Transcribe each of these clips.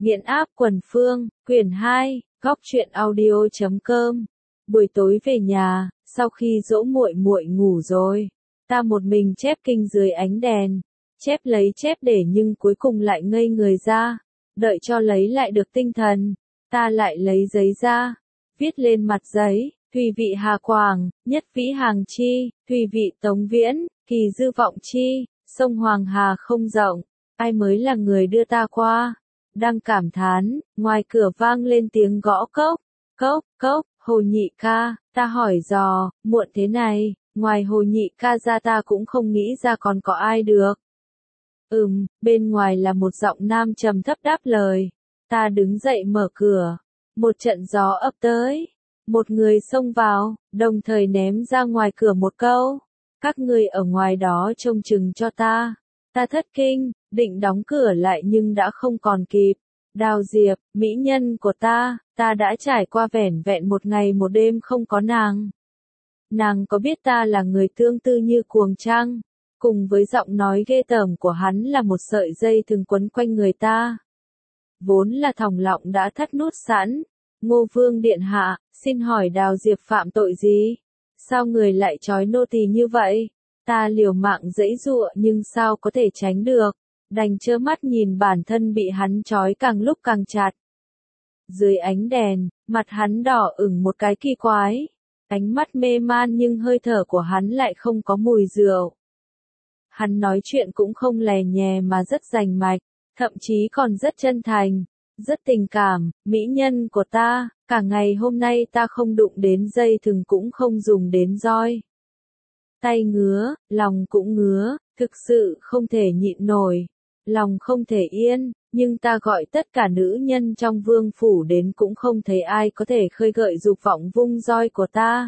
Nghiện áp quần phương, quyển 2, góc truyện audio.com. Buổi tối về nhà, sau khi dỗ muội muội ngủ rồi, ta một mình chép kinh dưới ánh đèn, chép lấy chép để nhưng cuối cùng lại ngây người ra, đợi cho lấy lại được tinh thần, ta lại lấy giấy ra, viết lên mặt giấy, Thùy vị Hà Quảng, Nhất Vĩ Hàng Chi, Thùy vị Tống Viễn, Kỳ Dư Vọng Chi, sông Hoàng Hà không rộng, ai mới là người đưa ta qua. Đang cảm thán, ngoài cửa vang lên tiếng gõ cốc, cốc, cốc, Hồ Nhị ca, ta hỏi dò, muộn thế này, ngoài Hồ Nhị ca ra ta cũng không nghĩ ra còn có ai được. Bên ngoài là một giọng nam trầm thấp đáp lời, ta đứng dậy mở cửa, một trận gió ập tới, một người xông vào, đồng thời ném ra ngoài cửa một câu, các ngươi ở ngoài đó trông chừng cho ta. Ta thất kinh, định đóng cửa lại nhưng đã không còn kịp. Đào Diệp, mỹ nhân của ta đã trải qua vẻn vẹn một ngày một đêm không có nàng. Nàng có biết ta là người tương tư như cuồng trăng, cùng với giọng nói ghê tởm của hắn là một sợi dây thường quấn quanh người ta. Vốn là thòng lọng đã thắt nút sẵn. Ngô Vương điện hạ, xin hỏi Đào Diệp phạm tội gì? Sao người lại trói nô tỳ như vậy? Ta liều mạng giãy giụa nhưng sao có thể tránh được, đành trơ mắt nhìn bản thân bị hắn trói càng lúc càng chặt. Dưới ánh đèn, mặt hắn đỏ ửng một cái kỳ quái, ánh mắt mê man nhưng hơi thở của hắn lại không có mùi rượu. Hắn nói chuyện cũng không lè nhè mà rất rành mạch, thậm chí còn rất chân thành, rất tình cảm, mỹ nhân của ta, cả ngày hôm nay ta không đụng đến dây thừng cũng không dùng đến roi. Tay ngứa, lòng cũng ngứa, thực sự không thể nhịn nổi, lòng không thể yên, nhưng ta gọi tất cả nữ nhân trong vương phủ đến cũng không thấy ai có thể khơi gợi dục vọng vung roi của ta.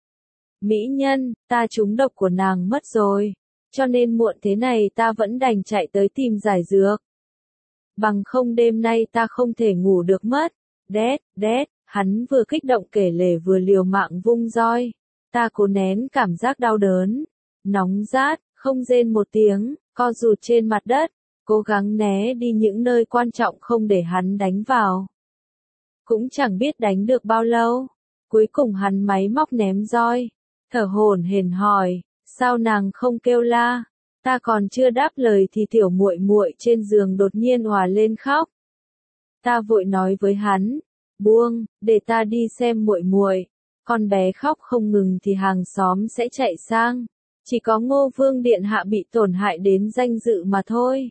Mỹ nhân, ta trúng độc của nàng mất rồi, cho nên muộn thế này ta vẫn đành chạy tới tìm giải dược. Bằng không đêm nay ta không thể ngủ được mất. Đét, hắn vừa kích động kể lể vừa liều mạng vung roi. Ta cố nén cảm giác đau đớn, nóng rát, không rên một tiếng, co rụt trên mặt đất, cố gắng né đi những nơi quan trọng không để hắn đánh vào. Cũng chẳng biết đánh được bao lâu, cuối cùng hắn máy móc ném roi, thở hổn hển hỏi, sao nàng không kêu la? Ta còn chưa đáp lời thì tiểu muội muội trên giường đột nhiên òa lên khóc. Ta vội nói với hắn, buông, để ta đi xem muội muội. Con bé khóc không ngừng thì hàng xóm sẽ chạy sang. Chỉ có Ngô Vương điện hạ bị tổn hại đến danh dự mà thôi.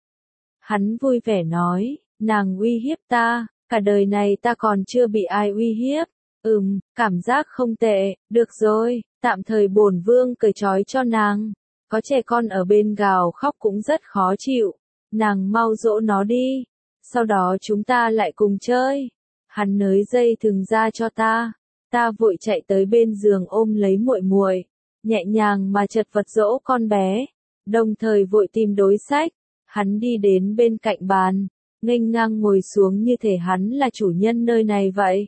Hắn vui vẻ nói, nàng uy hiếp ta, cả đời này ta còn chưa bị ai uy hiếp. Cảm giác không tệ, được rồi, tạm thời bổn vương cởi trói cho nàng. Có trẻ con ở bên gào khóc cũng rất khó chịu. Nàng mau dỗ nó đi. Sau đó chúng ta lại cùng chơi. Hắn nới dây thừng ra cho ta. Ta vội chạy tới bên giường ôm lấy muội muội, nhẹ nhàng mà chật vật dỗ con bé, đồng thời vội tìm đối sách. Hắn đi đến bên cạnh bàn, nghênh ngang ngồi xuống như thể hắn là chủ nhân nơi này vậy.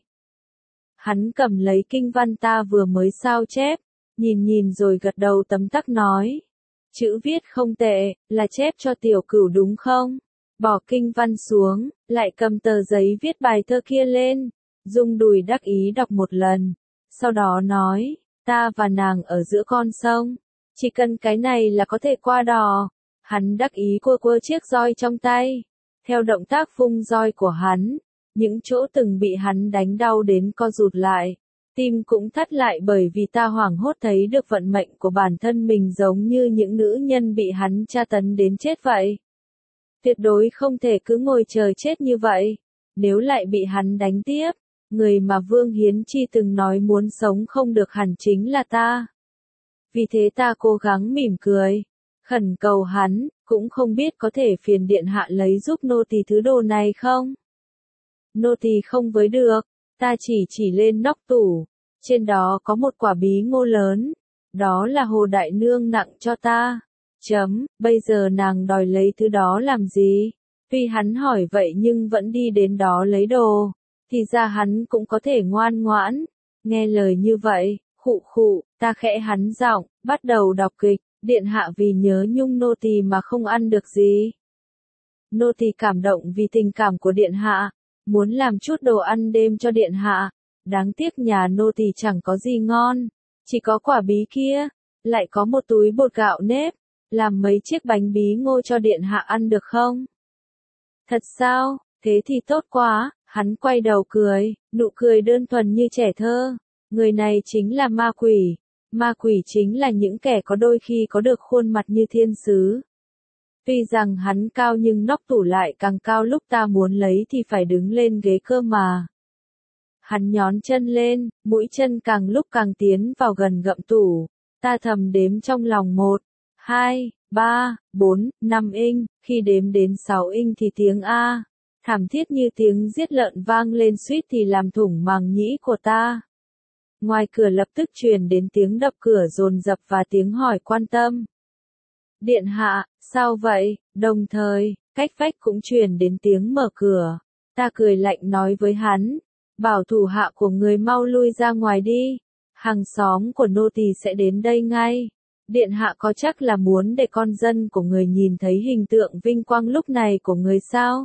Hắn cầm lấy kinh văn ta vừa mới sao chép, nhìn rồi gật đầu tấm tắc nói. Chữ viết không tệ, là chép cho tiểu cửu đúng không? Bỏ kinh văn xuống, lại cầm tờ giấy viết bài thơ kia lên. Dung đùi đắc ý đọc một lần, sau đó nói, ta và nàng ở giữa con sông, chỉ cần cái này là có thể qua đò. Hắn đắc ý quơ chiếc roi trong tay, theo động tác vung roi của hắn, những chỗ từng bị hắn đánh đau đến co rụt lại, tim cũng thắt lại bởi vì ta hoảng hốt thấy được vận mệnh của bản thân mình giống như những nữ nhân bị hắn tra tấn đến chết vậy. Tuyệt đối không thể cứ ngồi chờ chết như vậy, nếu lại bị hắn đánh tiếp. Người mà Vương Hiến Chi từng nói muốn sống không được hẳn chính là ta. Vì thế ta cố gắng mỉm cười, khẩn cầu hắn, cũng không biết có thể phiền điện hạ lấy giúp nô tỳ thứ đồ này không? Nô tỳ không với được, ta chỉ lên nóc tủ, trên đó có một quả bí ngô lớn, đó là Hồ Đại Nương nặng cho ta. Bây giờ nàng đòi lấy thứ đó làm gì? Tuy hắn hỏi vậy nhưng vẫn đi đến đó lấy đồ. Thì ra hắn cũng có thể ngoan ngoãn, nghe lời như vậy, khụ, ta khẽ hắn giọng, bắt đầu đọc kịch, điện hạ vì nhớ nhung nô tỳ mà không ăn được gì. Nô tỳ cảm động vì tình cảm của điện hạ, muốn làm chút đồ ăn đêm cho điện hạ. Đáng tiếc nhà nô tỳ chẳng có gì ngon, chỉ có quả bí kia, lại có một túi bột gạo nếp, làm mấy chiếc bánh bí ngô cho điện hạ ăn được không? Thật sao? Thế thì tốt quá, hắn quay đầu cười, nụ cười đơn thuần như trẻ thơ. Người này chính là ma quỷ chính là những kẻ có đôi khi có được khuôn mặt như thiên sứ. Tuy rằng hắn cao nhưng nóc tủ lại càng cao, lúc ta muốn lấy thì phải đứng lên ghế cơ mà. Hắn nhón chân lên, mũi chân càng lúc càng tiến vào gần gậm tủ. Ta thầm đếm trong lòng 1, 2, 3, 4, 5 inch, khi đếm đến 6 inch thì tiếng A, thảm thiết như tiếng giết lợn vang lên, suýt thì làm thủng màng nhĩ của ta. Ngoài cửa lập tức truyền đến tiếng đập cửa dồn dập và tiếng hỏi quan tâm. Điện hạ, sao vậy? Đồng thời, cách vách cũng truyền đến tiếng mở cửa. Ta cười lạnh nói với hắn, bảo thủ hạ của người mau lui ra ngoài đi. Hàng xóm của nô tỳ sẽ đến đây ngay. Điện hạ có chắc là muốn để con dân của người nhìn thấy hình tượng vinh quang lúc này của người sao?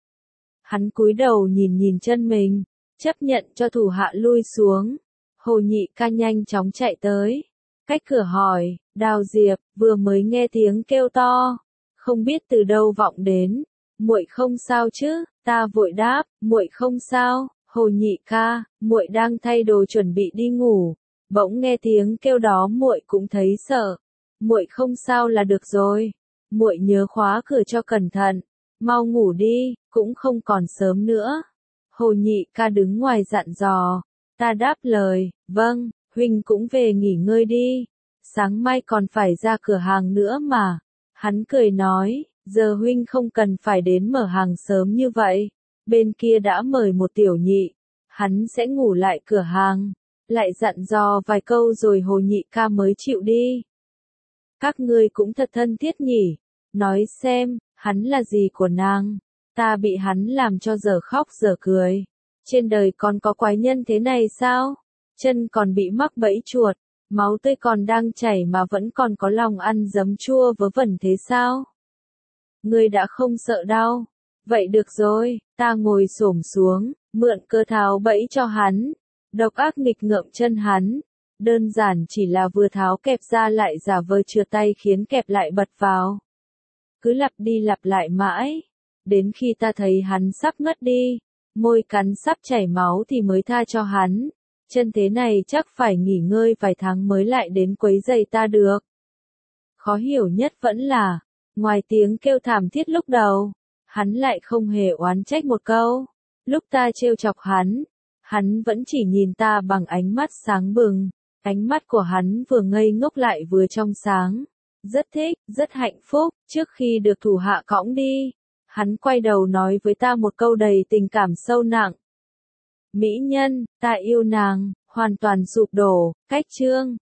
Hắn cúi đầu nhìn chân mình, chấp nhận cho thủ hạ lui xuống. Hồ Nhị Ca nhanh chóng chạy tới, cách cửa hỏi, Đào Diệp, vừa mới nghe tiếng kêu to, không biết từ đâu vọng đến, muội không sao chứ? Ta vội đáp, muội không sao. Hồ Nhị Ca, muội đang thay đồ chuẩn bị đi ngủ, bỗng nghe tiếng kêu đó muội cũng thấy sợ. Muội không sao là được rồi, muội nhớ khóa cửa cho cẩn thận, mau ngủ đi, cũng không còn sớm nữa. Hồ Nhị Ca đứng ngoài dặn dò. Ta đáp lời, vâng, huynh cũng về nghỉ ngơi đi, sáng mai còn phải ra cửa hàng nữa mà. Hắn cười nói, giờ huynh không cần phải đến mở hàng sớm như vậy, bên kia đã mời một tiểu nhị, hắn sẽ ngủ lại cửa hàng, lại dặn dò vài câu rồi Hồ Nhị Ca mới chịu đi. Các ngươi cũng thật thân thiết nhỉ, nói xem, hắn là gì của nàng, ta bị hắn làm cho giờ khóc giờ cười. Trên đời còn có quái nhân thế này sao? Chân còn bị mắc bẫy chuột, máu tươi còn đang chảy mà vẫn còn có lòng ăn giấm chua vớ vẩn thế sao? Ngươi đã không sợ đau. Vậy được rồi, ta ngồi xổm xuống, mượn cơ tháo bẫy cho hắn. Độc ác nghịch ngợm chân hắn. Đơn giản chỉ là vừa tháo kẹp ra lại giả vờ chừa tay khiến kẹp lại bật vào. Cứ lặp đi lặp lại mãi. Đến khi ta thấy hắn sắp ngất đi, môi cắn sắp chảy máu thì mới tha cho hắn. Chân thế này chắc phải nghỉ ngơi vài tháng mới lại đến quấy rầy ta được. Khó hiểu nhất vẫn là, ngoài tiếng kêu thảm thiết lúc đầu, hắn lại không hề oán trách một câu. Lúc ta trêu chọc hắn vẫn chỉ nhìn ta bằng ánh mắt sáng bừng. Ánh mắt của hắn vừa ngây ngốc lại vừa trong sáng. Rất thích, rất hạnh phúc, trước khi được thủ hạ cõng đi. Hắn quay đầu nói với ta một câu đầy tình cảm sâu nặng. Mỹ nhân, ta yêu nàng, hoàn toàn sụp đổ, cách chương.